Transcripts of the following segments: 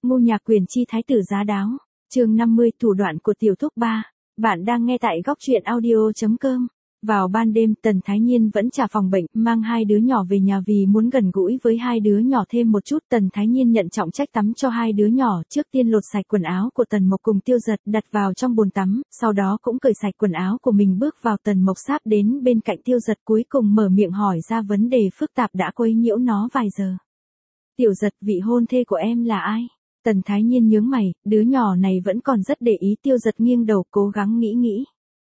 Ngô Nhạc Quyền chi thái tử giá đáo. Chương 50 thủ đoạn của tiểu thúc ba. Bạn đang nghe tại góc truyện audio.com. Vào ban đêm, Tần Thái Nhiên vẫn trả phòng bệnh, mang hai đứa nhỏ về nhà vì muốn gần gũi với hai đứa nhỏ thêm một chút. Tần Thái Nhiên nhận trọng trách tắm cho hai đứa nhỏ, trước tiên lột sạch quần áo của Tần Mộc cùng Tiêu Giật đặt vào trong bồn tắm, sau đó cũng cởi sạch quần áo của mình bước vào. Tần Mộc sáp đến bên cạnh Tiêu Giật, cuối cùng mở miệng hỏi ra vấn đề phức tạp đã quấy nhiễu nó vài giờ. Tiểu Giật, vị hôn thê của em là ai? Tần Thái Nhiên nhướng mày, đứa nhỏ này vẫn còn rất để ý. Tiêu Giật nghiêng đầu cố gắng nghĩ.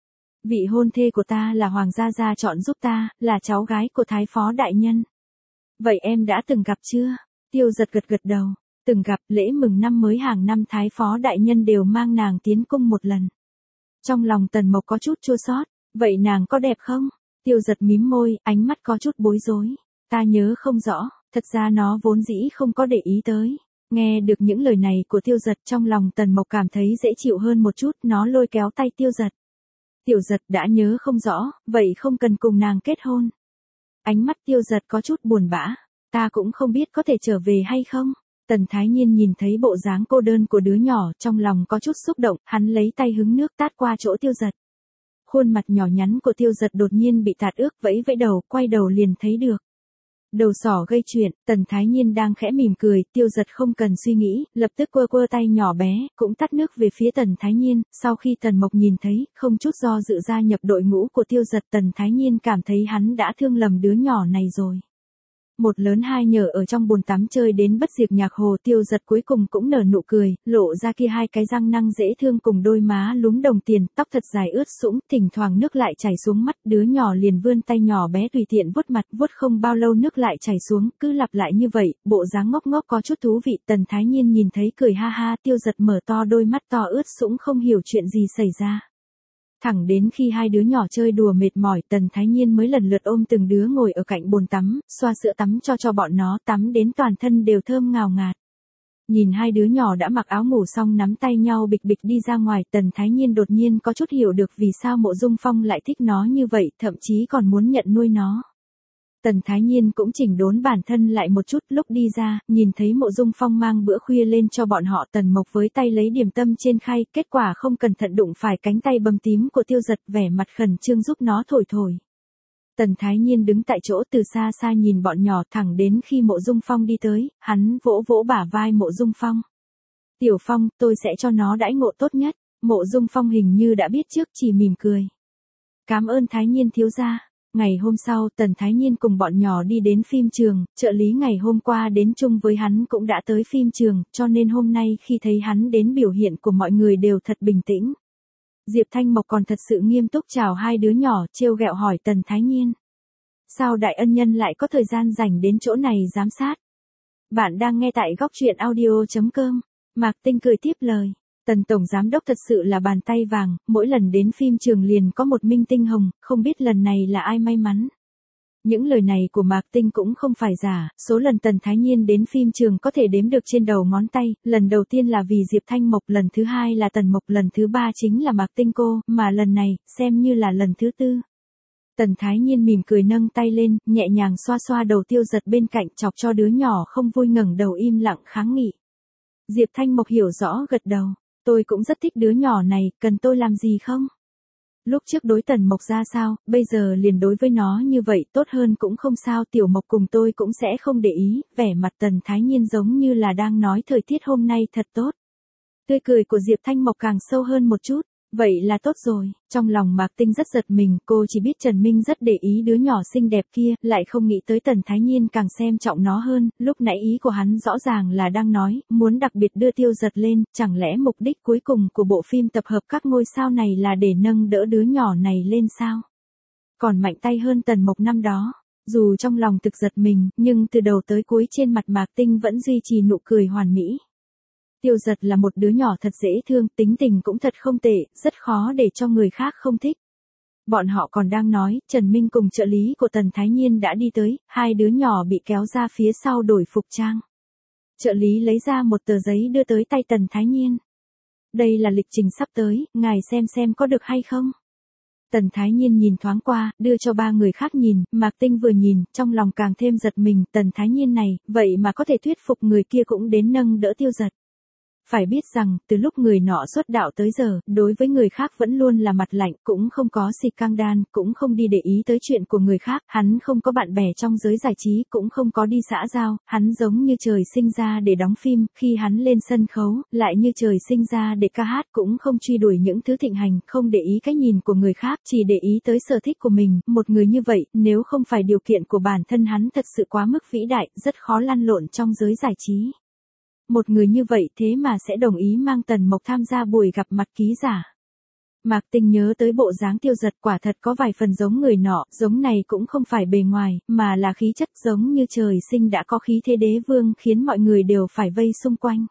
Vị hôn thê của ta là Hoàng gia gia chọn giúp ta, là cháu gái của Thái phó đại nhân. Vậy em đã từng gặp chưa? Tiêu Giật gật đầu. Từng gặp, lễ mừng năm mới hàng năm Thái phó đại nhân đều mang nàng tiến cung một lần. Trong lòng Tần Mộc có chút chua xót. Vậy nàng có đẹp không? Tiêu Giật mím môi, ánh mắt có chút bối rối. Ta nhớ không rõ, thật ra nó vốn dĩ không có để ý tới. Nghe được những lời này của Tiêu Giật, trong lòng Tần Mộc cảm thấy dễ chịu hơn một chút. Nó lôi kéo tay Tiêu Giật. Tiểu Giật, đã nhớ không rõ, vậy không cần cùng nàng kết hôn. Ánh mắt Tiêu Giật có chút buồn bã. Ta cũng không biết có thể trở về hay không. Tần Thái Nhiên nhìn thấy bộ dáng cô đơn của đứa nhỏ, trong lòng có chút xúc động, hắn lấy tay hứng nước tát qua chỗ Tiêu Giật. Khuôn mặt nhỏ nhắn của Tiêu Giật đột nhiên bị tạt ướt, vẫy đầu, quay đầu liền thấy được. Đầu sỏ gây chuyện, Tần Thái Nhiên đang khẽ mỉm cười, Tiêu Giật không cần suy nghĩ, lập tức quơ tay nhỏ bé, cũng tắt nước về phía Tần Thái Nhiên. Sau khi Tần Mộc nhìn thấy, không chút do dự gia nhập đội ngũ của Tiêu Giật. Tần Thái Nhiên cảm thấy hắn đã thương lầm đứa nhỏ này rồi. Một lớn hai nhỏ ở trong bồn tắm chơi đến bất diệt nhạc hồ. Tiêu Giật cuối cùng cũng nở nụ cười, lộ ra kia hai cái răng nanh dễ thương cùng đôi má lúm đồng tiền, tóc thật dài ướt sũng, thỉnh thoảng nước lại chảy xuống mắt. Đứa nhỏ liền vươn tay nhỏ bé tùy tiện vuốt mặt, vuốt không bao lâu nước lại chảy xuống, cứ lặp lại như vậy, bộ dáng ngốc ngốc có chút thú vị. Tần Thái Nhiên nhìn thấy cười ha ha. Tiêu Giật mở to đôi mắt to ướt sũng không hiểu chuyện gì xảy ra. Thẳng đến khi hai đứa nhỏ chơi đùa mệt mỏi, Tần Thái Nhiên mới lần lượt ôm từng đứa ngồi ở cạnh bồn tắm, xoa sữa tắm cho bọn nó, tắm đến toàn thân đều thơm ngào ngạt. Nhìn hai đứa nhỏ đã mặc áo ngủ xong nắm tay nhau bịch bịch đi ra ngoài, Tần Thái Nhiên đột nhiên có chút hiểu được vì sao Mộ Dung Phong lại thích nó như vậy, thậm chí còn muốn nhận nuôi nó. Tần Thái Nhiên cũng chỉnh đốn bản thân lại một chút, lúc đi ra, nhìn thấy Mộ Dung Phong mang bữa khuya lên cho bọn họ. Tần Mộc với tay lấy điểm tâm trên khay, kết quả không cẩn thận đụng phải cánh tay bầm tím của Tiêu Giật, vẻ mặt khẩn trương giúp nó thổi. Tần Thái Nhiên đứng tại chỗ từ xa xa nhìn bọn nhỏ, thẳng đến khi Mộ Dung Phong đi tới, hắn vỗ bả vai Mộ Dung Phong. Tiểu Phong, tôi sẽ cho nó đãi ngộ tốt nhất. Mộ Dung Phong hình như đã biết trước, chỉ mỉm cười. Cảm ơn Thái Nhiên thiếu gia. Ngày hôm sau, Tần Thái Nhiên cùng bọn nhỏ đi đến phim trường, trợ lý ngày hôm qua đến chung với hắn cũng đã tới phim trường, cho nên hôm nay khi thấy hắn đến biểu hiện của mọi người đều thật bình tĩnh. Diệp Thanh Mộc còn thật sự nghiêm túc chào hai đứa nhỏ, trêu ghẹo hỏi Tần Thái Nhiên. Sao đại ân nhân lại có thời gian rảnh đến chỗ này giám sát? Bạn đang nghe tại góc truyện audio.com. Mạc Tinh cười tiếp lời. Tần Tổng Giám Đốc thật sự là bàn tay vàng, mỗi lần đến phim trường liền có một minh tinh hồng, không biết lần này là ai may mắn. Những lời này của Mạc Tinh cũng không phải giả, số lần Tần Thái Nhiên đến phim trường có thể đếm được trên đầu ngón tay, lần đầu tiên là vì Diệp Thanh Mộc, lần thứ hai là Tần Mộc, lần thứ ba chính là Mạc Tinh cô, mà lần này, xem như là lần thứ tư. Tần Thái Nhiên mỉm cười nâng tay lên, nhẹ nhàng xoa đầu Tiêu Giật bên cạnh, chọc cho đứa nhỏ không vui ngẩng đầu im lặng kháng nghị. Diệp Thanh Mộc hiểu rõ gật đầu. Tôi cũng rất thích đứa nhỏ này, cần tôi làm gì không? Lúc trước đối Tần Mộc ra sao, bây giờ liền đối với nó như vậy, tốt hơn cũng không sao. Tiểu Mộc cùng tôi cũng sẽ không để ý. Vẻ mặt Tần Thái Nhiên giống như là đang nói thời tiết hôm nay thật tốt. Tươi cười của Diệp Thanh Mộc càng sâu hơn một chút. Vậy là tốt rồi. Trong lòng Mạc Tinh rất giật mình, cô chỉ biết Trần Minh rất để ý đứa nhỏ xinh đẹp kia, lại không nghĩ tới Tần Thái Nhiên càng xem trọng nó hơn. Lúc nãy ý của hắn rõ ràng là đang nói, muốn đặc biệt đưa Tiêu Giật lên, chẳng lẽ mục đích cuối cùng của bộ phim tập hợp các ngôi sao này là để nâng đỡ đứa nhỏ này lên sao? Còn mạnh tay hơn Tần Mộc năm đó. Dù trong lòng thực giật mình, nhưng từ đầu tới cuối trên mặt Mạc Tinh vẫn duy trì nụ cười hoàn mỹ. Tiêu Giật là một đứa nhỏ thật dễ thương, tính tình cũng thật không tệ, rất khó để cho người khác không thích. Bọn họ còn đang nói, Trần Minh cùng trợ lý của Tần Thái Nhiên đã đi tới, hai đứa nhỏ bị kéo ra phía sau đổi phục trang. Trợ lý lấy ra một tờ giấy đưa tới tay Tần Thái Nhiên. Đây là lịch trình sắp tới, ngài xem có được hay không? Tần Thái Nhiên nhìn thoáng qua, đưa cho ba người khác nhìn, Mạc Tinh vừa nhìn, trong lòng càng thêm giật mình, Tần Thái Nhiên này, vậy mà có thể thuyết phục người kia cũng đến nâng đỡ Tiêu Giật. Phải biết rằng, từ lúc người nọ xuất đạo tới giờ, đối với người khác vẫn luôn là mặt lạnh, cũng không có xì căng đan, cũng không đi để ý tới chuyện của người khác, hắn không có bạn bè trong giới giải trí, cũng không có đi xã giao, hắn giống như trời sinh ra để đóng phim, khi hắn lên sân khấu, lại như trời sinh ra để ca hát, cũng không truy đuổi những thứ thịnh hành, không để ý cái nhìn của người khác, chỉ để ý tới sở thích của mình, một người như vậy, nếu không phải điều kiện của bản thân hắn thật sự quá mức vĩ đại, rất khó lăn lộn trong giới giải trí. Một người như vậy thế mà sẽ đồng ý mang Tần Mộc tham gia buổi gặp mặt ký giả. Mạc Tinh nhớ tới bộ dáng Tiêu Dật quả thật có vài phần giống người nọ, giống này cũng không phải bề ngoài, mà là khí chất giống như trời sinh đã có khí thế đế vương khiến mọi người đều phải vây xung quanh.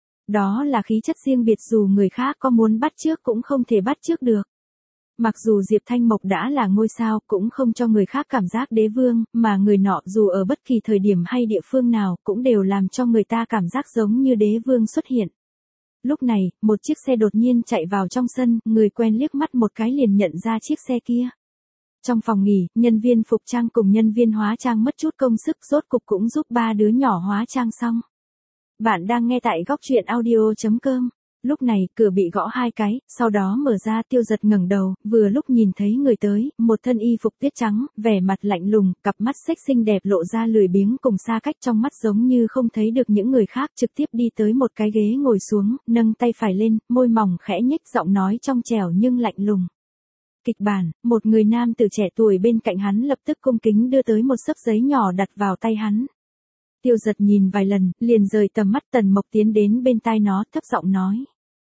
Đó là khí chất riêng biệt dù người khác có muốn bắt chước cũng không thể bắt chước được. Mặc dù Diệp Thanh Mộc đã là ngôi sao cũng không cho người khác cảm giác đế vương, mà người nọ dù ở bất kỳ thời điểm hay địa phương nào cũng đều làm cho người ta cảm giác giống như đế vương xuất hiện. Lúc này, một chiếc xe đột nhiên chạy vào trong sân, người quen liếc mắt một cái liền nhận ra chiếc xe kia. Trong phòng nghỉ, nhân viên phục trang cùng nhân viên hóa trang mất chút công sức rốt cục cũng giúp ba đứa nhỏ hóa trang xong. Bạn đang nghe tại góc truyện audio.com. Lúc này, cửa bị gõ 2 cái, sau đó mở ra Tiêu Dật ngẩng đầu, vừa lúc nhìn thấy người tới, một thân y phục tiết trắng, vẻ mặt lạnh lùng, cặp mắt xếch xinh đẹp lộ ra lười biếng cùng xa cách trong mắt giống như không thấy được những người khác, trực tiếp đi tới một cái ghế ngồi xuống, nâng tay phải lên, môi mỏng khẽ nhếch giọng nói trong trẻo nhưng lạnh lùng. Kịch bản, một người nam từ trẻ tuổi bên cạnh hắn lập tức cung kính đưa tới một xấp giấy nhỏ đặt vào tay hắn. Tiêu Dật nhìn vài lần, liền rời tầm mắt. Tần Mộc tiến đến bên tai nó, thấp giọng nói.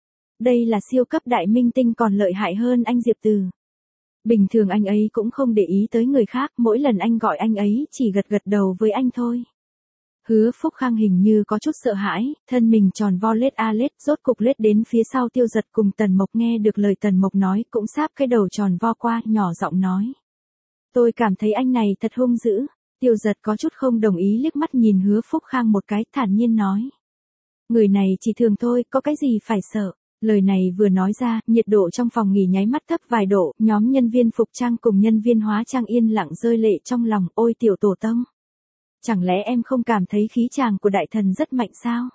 Đây là siêu cấp đại minh tinh còn lợi hại hơn anh Diệp Từ. Bình thường anh ấy cũng không để ý tới người khác, mỗi lần anh gọi anh ấy chỉ gật gật đầu với anh thôi. Hứa Phúc Khang hình như có chút sợ hãi, thân mình tròn vo lết a lết, rốt cục lết đến phía sau Tiêu Dật cùng Tần Mộc nghe được lời Tần Mộc nói, cũng sáp cái đầu tròn vo qua, nhỏ giọng nói. Tôi cảm thấy anh này thật hung dữ. Tiêu Dật có chút không đồng ý liếc mắt nhìn Hứa Phúc Khang một cái, thản nhiên nói. Người này chỉ thường thôi, có cái gì phải sợ. Lời này vừa nói ra, nhiệt độ trong phòng nghỉ nháy mắt thấp vài độ, nhóm nhân viên phục trang cùng nhân viên hóa trang yên lặng rơi lệ trong lòng, ôi tiểu tổ tông. Chẳng lẽ em không cảm thấy khí chàng của đại thần rất mạnh sao?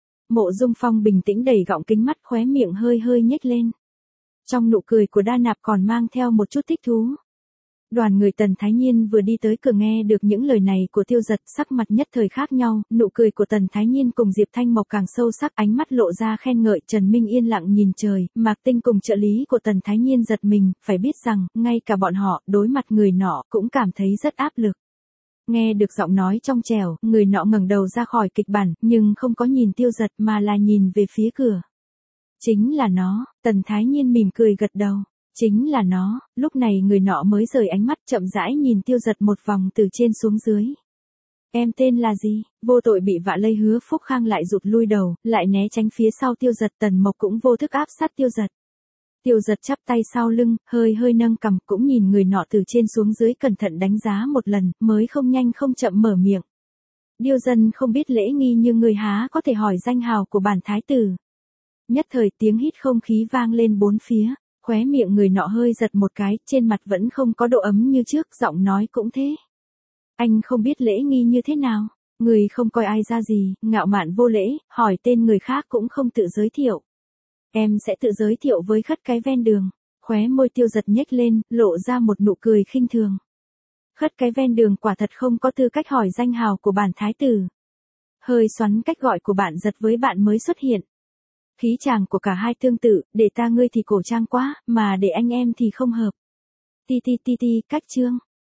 Mộ Dung Phong bình tĩnh đẩy gọng kính mắt, khóe miệng hơi hơi nhếch lên. Trong nụ cười của Đa Nạp còn mang theo một chút thích thú. Đoàn người Tần Thái Nhiên vừa đi tới cửa nghe được những lời này của Tiêu Dật, sắc mặt nhất thời khác nhau, nụ cười của Tần Thái Nhiên cùng Diệp Thanh Mộc càng sâu sắc, ánh mắt lộ ra khen ngợi. Trần Minh yên lặng nhìn trời, Mạc Tinh cùng trợ lý của Tần Thái Nhiên giật mình, phải biết rằng, ngay cả bọn họ, đối mặt người nọ, cũng cảm thấy rất áp lực. Nghe được giọng nói trong trẻo, người nọ ngẩng đầu ra khỏi kịch bản, nhưng không có nhìn Tiêu Dật mà là nhìn về phía cửa. Chính là nó, Tần Thái Nhiên mỉm cười gật đầu. Chính là nó, lúc này người nọ mới rời ánh mắt chậm rãi nhìn Tiêu Dật một vòng từ trên xuống dưới. Em tên là gì? Vô tội bị vạ lây. Hứa Phúc Khang lại rụt lui đầu, lại né tránh phía sau Tiêu Dật. Tần Mộc cũng vô thức áp sát Tiêu Dật. Tiêu Dật chắp tay sau lưng, hơi hơi nâng cằm, cũng nhìn người nọ từ trên xuống dưới cẩn thận đánh giá một lần, mới không nhanh không chậm mở miệng. Điêu dân không biết lễ nghi như người há có thể hỏi danh hào của bản thái tử. Nhất thời tiếng hít không khí vang lên bốn phía. Khóe miệng người nọ hơi giật một cái, trên mặt vẫn không có độ ấm như trước, giọng nói cũng thế. Anh không biết lễ nghi như thế nào, người không coi ai ra gì, ngạo mạn vô lễ, hỏi tên người khác cũng không tự giới thiệu. Em sẽ tự giới thiệu với khất cái ven đường. Khóe môi Tiêu Dật nhếch lên, lộ ra một nụ cười khinh thường. Khất cái ven đường quả thật không có tư cách hỏi danh hào của bản thái tử. Hơi xoắn cách gọi của bạn Giật với bạn mới xuất hiện. Khí chàng của cả hai tương tự, để ta ngươi thì cổ trang quá, mà để anh em thì không hợp. Ti, cách chương.